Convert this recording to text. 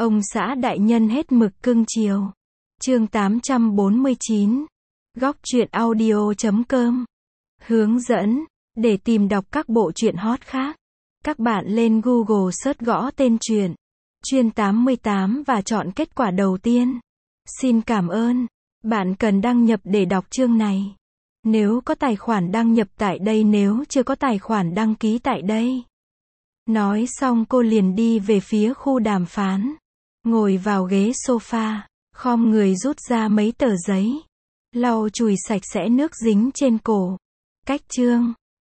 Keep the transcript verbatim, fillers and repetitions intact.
Ông xã đại nhân hết mực cưng chiều. Chương tám trăm bốn mươi chín. Góc truyện audio chấm com. Hướng dẫn. Để tìm đọc các bộ truyện hot khác, các bạn lên Google search gõ tên truyện Chuyên tám mươi tám và chọn kết quả đầu tiên. Xin cảm ơn. Bạn cần đăng nhập để đọc chương này. Nếu có tài khoản đăng nhập tại đây, nếu chưa có tài khoản đăng ký tại đây. Nói xong cô liền đi về phía khu đàm phán. Ngồi vào ghế sofa, khom người rút ra mấy tờ giấy, lau chùi sạch sẽ nước dính trên cổ. Cách chương.